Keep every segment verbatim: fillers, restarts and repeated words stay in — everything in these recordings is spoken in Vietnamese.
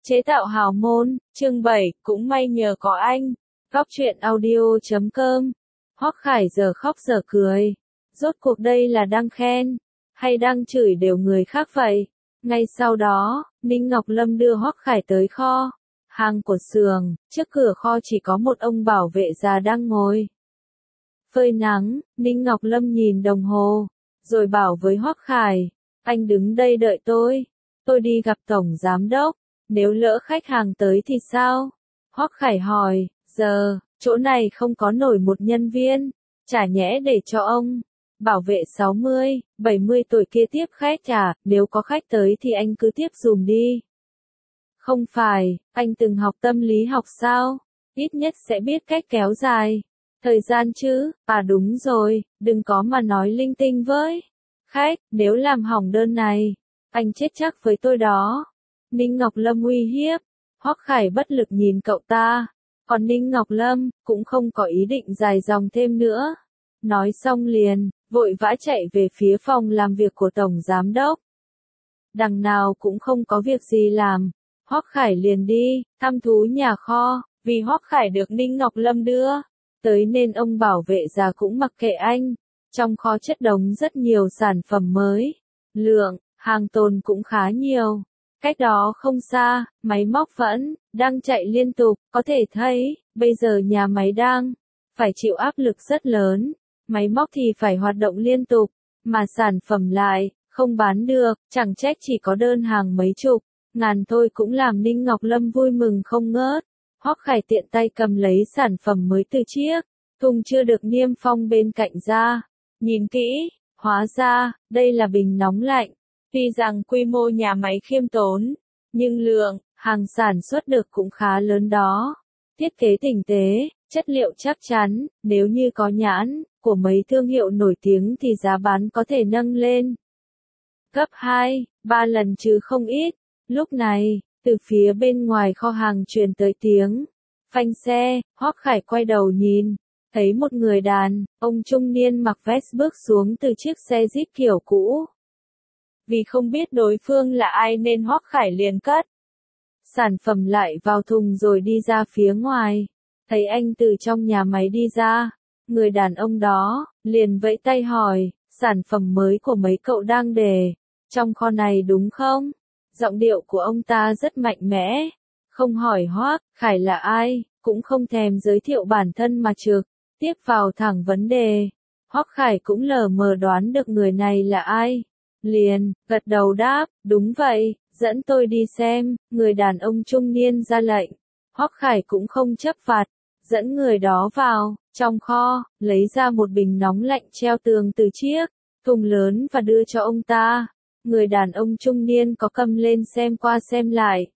Chế tạo hào môn, chương bảy, cũng may nhờ có anh. Góc truyện audio chấm com. Hoắc Khải giờ khóc giờ cười. Rốt cuộc đây là đang khen, hay đang chửi đều người khác vậy? Ngay sau đó, Ninh Ngọc Lâm đưa Hoắc Khải tới kho. Hàng của xưởng, trước cửa kho chỉ có một ông bảo vệ già đang ngồi. Phơi nắng, Ninh Ngọc Lâm nhìn đồng hồ, rồi bảo với Hoắc Khải, anh đứng đây đợi tôi, tôi đi gặp tổng giám đốc, nếu lỡ khách hàng tới thì sao? Hoắc Khải hỏi, giờ, chỗ này không có nổi một nhân viên, chả nhẽ để cho ông bảo vệ sáu mươi, bảy mươi tuổi kia tiếp khách à, nếu có khách tới thì anh cứ tiếp dùm đi. Không phải, anh từng học tâm lý học sao? Ít nhất sẽ biết cách kéo dài thời gian chứ. À đúng rồi, đừng có mà nói linh tinh với khách, nếu làm hỏng đơn này, anh chết chắc với tôi đó. Ninh Ngọc Lâm uy hiếp. Hoắc Khải bất lực nhìn cậu ta, còn Ninh Ngọc Lâm cũng không có ý định dài dòng thêm nữa. Nói xong liền, vội vã chạy về phía phòng làm việc của tổng giám đốc. Đằng nào cũng không có việc gì làm, Hoắc Khải liền đi thăm thú nhà kho, vì Hoắc Khải được Ninh Ngọc Lâm đưa tới nên ông bảo vệ già cũng mặc kệ anh. Trong kho chất đống rất nhiều sản phẩm mới, lượng hàng tồn cũng khá nhiều. Cách đó không xa, máy móc vẫn đang chạy liên tục, có thể thấy, bây giờ nhà máy đang phải chịu áp lực rất lớn. Máy móc thì phải hoạt động liên tục, mà sản phẩm lại không bán được, chẳng trách chỉ có đơn hàng mấy chục ngàn thôi cũng làm Ninh Ngọc Lâm vui mừng không ngớt. Hoắc Khải tiện tay cầm lấy sản phẩm mới từ chiếc thùng chưa được niêm phong bên cạnh ra, nhìn kỹ, hóa ra đây là bình nóng lạnh. Tuy rằng quy mô nhà máy khiêm tốn, nhưng lượng hàng sản xuất được cũng khá lớn đó. Thiết kế tinh tế, chất liệu chắc chắn, nếu như có nhãn của mấy thương hiệu nổi tiếng thì giá bán có thể nâng lên gấp hai, ba lần chứ không ít. Lúc này, từ phía bên ngoài kho hàng truyền tới tiếng phanh xe. Hoắc Khải quay đầu nhìn, thấy một người đàn ông trung niên mặc vest bước xuống từ chiếc xe Jeep kiểu cũ. Vì không biết đối phương là ai nên Hoắc Khải liền cất sản phẩm lại vào thùng rồi đi ra phía ngoài. Thấy anh từ trong nhà máy đi ra, người đàn ông đó liền vẫy tay hỏi, sản phẩm mới của mấy cậu đang để trong kho này đúng không? Giọng điệu của ông ta rất mạnh mẽ, không hỏi Hoắc Khải là ai, cũng không thèm giới thiệu bản thân mà trực tiếp vào thẳng vấn đề. Hoắc Khải cũng lờ mờ đoán được người này là ai, liền gật đầu đáp, đúng vậy, dẫn tôi đi xem. Người đàn ông trung niên ra lệnh. Hoắc Khải cũng không chấp vặt, dẫn người đó vào trong kho, lấy ra một bình nóng lạnh treo tường từ chiếc thùng lớn và đưa cho ông ta. Người đàn ông trung niên có cầm lên xem qua xem lại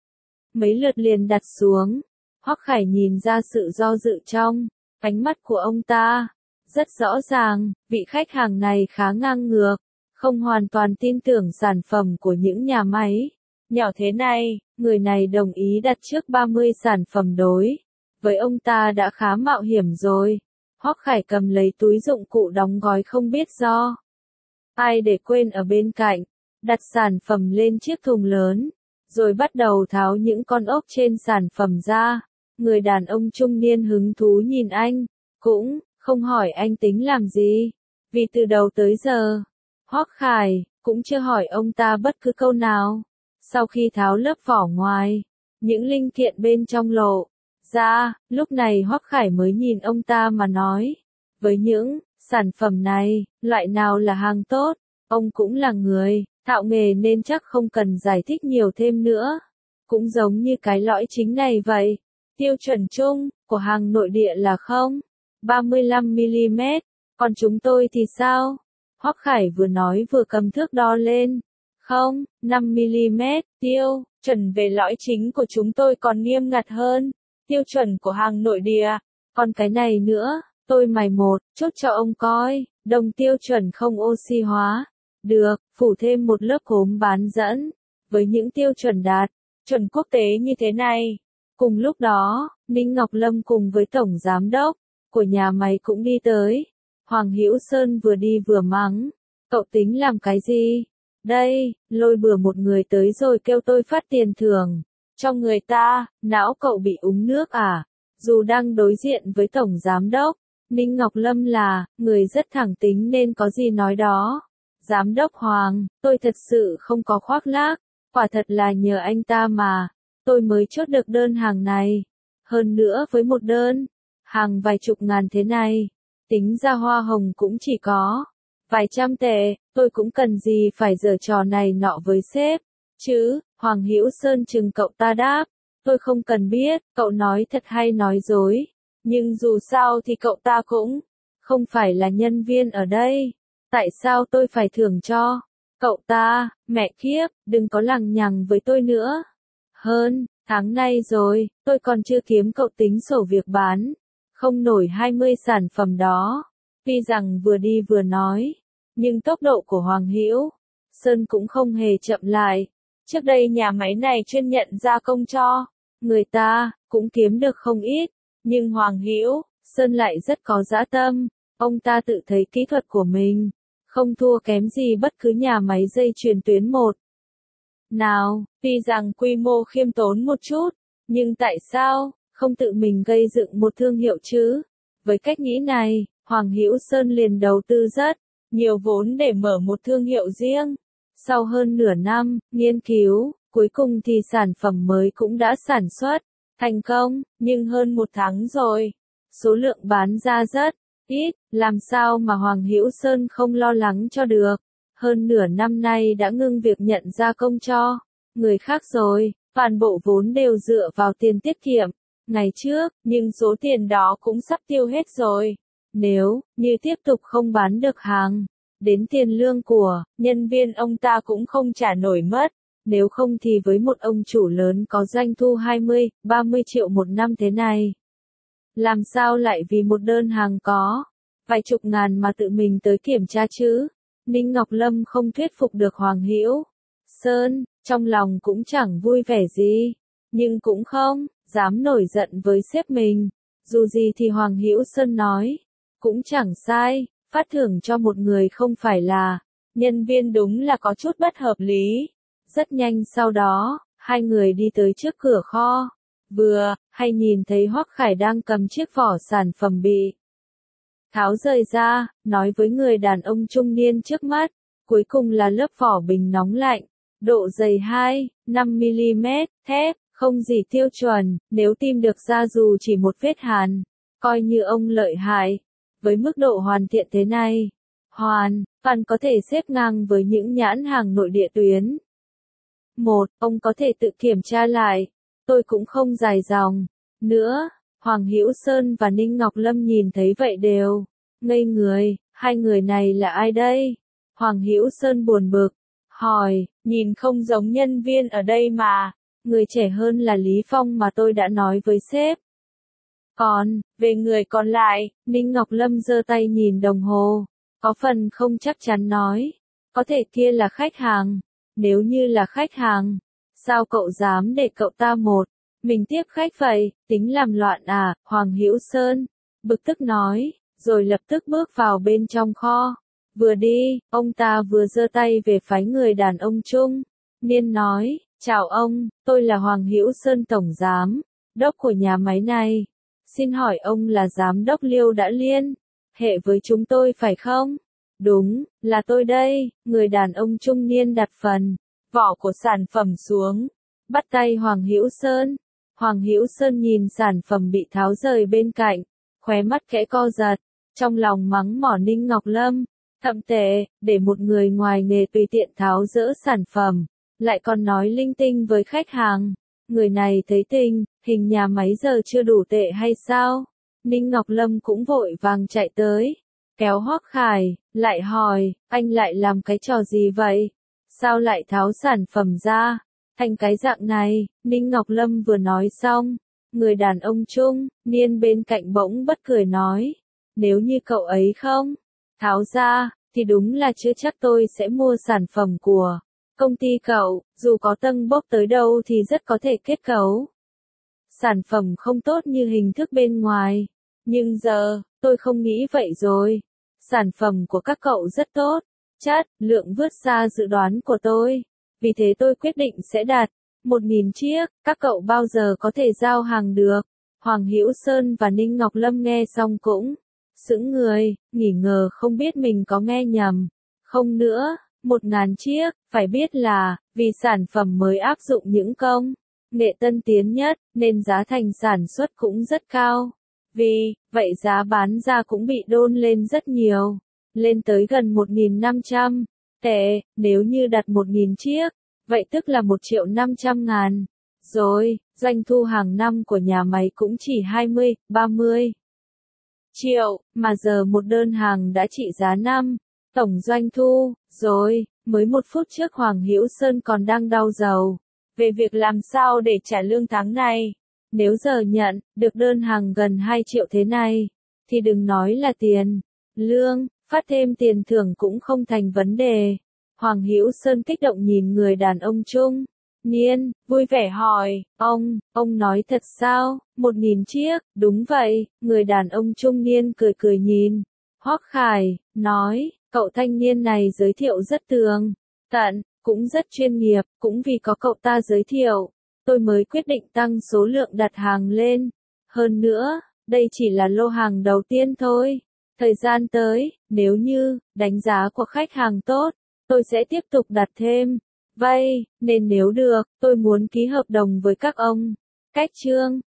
mấy lượt liền đặt xuống. Hoắc Khải nhìn ra sự do dự trong ánh mắt của ông ta, rất rõ ràng, vị khách hàng này khá ngang ngược, không hoàn toàn tin tưởng sản phẩm của những nhà máy nhỏ thế này. Người này đồng ý đặt trước ba mươi sản phẩm, đối với ông ta đã khá mạo hiểm rồi. Hoắc Khải cầm lấy túi dụng cụ đóng gói không biết do ai để quên ở bên cạnh, đặt sản phẩm lên chiếc thùng lớn, rồi bắt đầu tháo những con ốc trên sản phẩm ra. Người đàn ông trung niên hứng thú nhìn anh, cũng không hỏi anh tính làm gì, vì từ đầu tới giờ, Hoắc Khải cũng chưa hỏi ông ta bất cứ câu nào. Sau khi tháo lớp vỏ ngoài, những linh kiện bên trong lộ ra, lúc này Hoắc Khải mới nhìn ông ta mà nói, với những sản phẩm này, loại nào là hàng tốt, ông cũng là người thạo nghề nên chắc không cần giải thích nhiều thêm nữa. Cũng giống như cái lõi chính này vậy, tiêu chuẩn chung của hàng nội địa là không ba mươi lăm mi li mét, còn chúng tôi thì sao? Hoắc Khải vừa nói vừa cầm thước đo lên. Không, năm mi li mét, tiêu chuẩn về lõi chính của chúng tôi còn nghiêm ngặt hơn tiêu chuẩn của hàng nội địa. Còn cái này nữa, tôi mày một chút cho ông coi, đồng tiêu chuẩn không oxy hóa được, phủ thêm một lớp cốm bán dẫn, với những tiêu chuẩn đạt chuẩn quốc tế như thế này. Cùng lúc đó, Ninh Ngọc Lâm cùng với tổng giám đốc của nhà máy cũng đi tới. Hoàng Hữu Sơn vừa đi vừa mắng, cậu tính làm cái gì? Đây, lôi bừa một người tới rồi kêu tôi phát tiền thưởng cho người ta, não cậu bị uống nước à? Dù đang đối diện với Tổng Giám đốc, Ninh Ngọc Lâm là người rất thẳng tính nên có gì nói đó. Giám đốc Hoàng, tôi thật sự không có khoác lác, quả thật là nhờ anh ta mà, tôi mới chốt được đơn hàng này. Hơn nữa với một đơn hàng vài chục ngàn thế này, tính ra hoa hồng cũng chỉ có vài trăm tệ, tôi cũng cần gì phải giở trò này nọ với sếp, chứ. Hoàng Hữu Sơn chừng cậu ta đáp, tôi không cần biết, cậu nói thật hay nói dối, nhưng dù sao thì cậu ta cũng không phải là nhân viên ở đây, tại sao tôi phải thưởng cho cậu ta, mẹ kiếp, đừng có lằng nhằng với tôi nữa. Hơn tháng nay rồi, tôi còn chưa kiếm cậu tính sổ việc bán không nổi hai mươi sản phẩm đó. Tuy rằng vừa đi vừa nói, nhưng tốc độ của Hoàng Hữu Sơn cũng không hề chậm lại. Trước đây nhà máy này chuyên nhận gia công cho người ta, cũng kiếm được không ít, nhưng Hoàng Hữu Sơn lại rất có dã tâm, ông ta tự thấy kỹ thuật của mình không thua kém gì bất cứ nhà máy dây chuyền tuyến một nào, tuy rằng quy mô khiêm tốn một chút, nhưng tại sao không tự mình gây dựng một thương hiệu chứ? Với cách nghĩ này, Hoàng Hữu Sơn liền đầu tư rất nhiều vốn để mở một thương hiệu riêng. Sau hơn nửa năm nghiên cứu, cuối cùng thì sản phẩm mới cũng đã sản xuất thành công, nhưng hơn một tháng rồi, số lượng bán ra rất ít, làm sao mà Hoàng Hữu Sơn không lo lắng cho được. Hơn nửa năm nay đã ngưng việc nhận gia công cho người khác rồi, toàn bộ vốn đều dựa vào tiền tiết kiệm ngày trước, nhưng số tiền đó cũng sắp tiêu hết rồi. Nếu như tiếp tục không bán được hàng, đến tiền lương của nhân viên ông ta cũng không trả nổi mất. Nếu không thì với một ông chủ lớn có doanh thu hai mươi, ba mươi triệu một năm thế này, làm sao lại vì một đơn hàng có vài chục ngàn mà tự mình tới kiểm tra chứ? Ninh Ngọc Lâm không thuyết phục được Hoàng Hữu Sơn, trong lòng cũng chẳng vui vẻ gì, nhưng cũng không dám nổi giận với sếp mình. Dù gì thì Hoàng Hữu Sơn nói cũng chẳng sai, phát thưởng cho một người không phải là nhân viên đúng là có chút bất hợp lý. Rất nhanh sau đó, hai người đi tới trước cửa kho, vừa hay nhìn thấy Hoắc Khải đang cầm chiếc vỏ sản phẩm bị tháo rời ra, nói với người đàn ông trung niên trước mắt, cuối cùng là lớp vỏ bình nóng lạnh, độ dày hai, năm mi-li-mét, thép, không gì tiêu chuẩn, nếu tìm được ra dù chỉ một vết hàn, coi như ông lợi hại. Với mức độ hoàn thiện thế này, hoàn toàn có thể xếp ngang với những nhãn hàng nội địa tuyến một, ông có thể tự kiểm tra lại, tôi cũng không dài dòng nữa. Hoàng Hữu Sơn và Ninh Ngọc Lâm nhìn thấy vậy đều ngây người, hai người này là ai đây? Hoàng Hữu Sơn buồn bực, hỏi, nhìn không giống nhân viên ở đây mà, người trẻ hơn là Lý Phong mà tôi đã nói với sếp. Còn, về người còn lại, Ninh Ngọc Lâm giơ tay nhìn đồng hồ, có phần không chắc chắn nói, có thể kia là khách hàng, nếu như là khách hàng, sao cậu dám để cậu ta một mình tiếp khách vậy, tính làm loạn à? Hoàng Hữu Sơn bực tức nói, rồi lập tức bước vào bên trong kho. Vừa đi, ông ta vừa giơ tay về phái người đàn ông trung niên nói, chào ông, tôi là Hoàng Hữu Sơn tổng giám đốc của nhà máy này. Xin hỏi ông là giám đốc Liêu đã liên hệ với chúng tôi phải không? Đúng, là tôi đây. Người đàn ông trung niên đặt phần vỏ của sản phẩm xuống, bắt tay Hoàng Hữu Sơn. Hoàng Hữu Sơn nhìn sản phẩm bị tháo rời bên cạnh, khóe mắt khẽ co giật, trong lòng mắng mỏ Ninh Ngọc Lâm, thậm tệ, để một người ngoài nghề tùy tiện tháo dỡ sản phẩm, lại còn nói linh tinh với khách hàng. Người này thấy tình hình nhà máy giờ chưa đủ tệ hay sao? Ninh Ngọc Lâm cũng vội vàng chạy tới, kéo Hoắc Khải, lại hỏi, anh lại làm cái trò gì vậy? Sao lại tháo sản phẩm ra thành cái dạng này? Ninh Ngọc Lâm vừa nói xong, người đàn ông trung niên bên cạnh bỗng bất cười nói, nếu như cậu ấy không tháo ra, thì đúng là chưa chắc tôi sẽ mua sản phẩm của công ty cậu, dù có tâng bốc tới đâu thì rất có thể kết cấu sản phẩm không tốt như hình thức bên ngoài. Nhưng giờ, tôi không nghĩ vậy rồi. Sản phẩm của các cậu rất tốt, chất, lượng vượt xa dự đoán của tôi. Vì thế tôi quyết định sẽ đặt Một nghìn chiếc, các cậu bao giờ có thể giao hàng được? Hoàng Hữu Sơn và Ninh Ngọc Lâm nghe xong cũng sững người, nghỉ ngờ không biết mình có nghe nhầm. Không nữa, một ngàn chiếc, phải biết là, vì sản phẩm mới áp dụng những công nghệ tân tiến nhất, nên giá thành sản xuất cũng rất cao. Vì vậy giá bán ra cũng bị đôn lên rất nhiều, lên tới gần một nghìn năm trăm tệ, nếu như đặt một nghìn chiếc, vậy tức là một triệu năm trăm ngàn. Rồi, doanh thu hàng năm của nhà máy cũng chỉ hai mươi, ba mươi triệu, mà giờ một đơn hàng đã trị giá năm tổng doanh thu. Rồi, mới một phút trước Hoàng Hữu Sơn còn đang đau đầu về việc làm sao để trả lương tháng này. Nếu giờ nhận được đơn hàng gần hai triệu thế này, thì đừng nói là tiền lương, phát thêm tiền thưởng cũng không thành vấn đề. Hoàng Hữu Sơn kích động nhìn người đàn ông trung niên, vui vẻ hỏi, ông, ông nói thật sao? Một nghìn chiếc, đúng vậy, người đàn ông trung niên cười cười nhìn Hoắc Khải, nói, cậu thanh niên này giới thiệu rất tường tận, cũng rất chuyên nghiệp, cũng vì có cậu ta giới thiệu, tôi mới quyết định tăng số lượng đặt hàng lên. Hơn nữa, đây chỉ là lô hàng đầu tiên thôi. Thời gian tới, nếu như đánh giá của khách hàng tốt, tôi sẽ tiếp tục đặt thêm. Vậy, nên nếu được, tôi muốn ký hợp đồng với các ông. Cách chương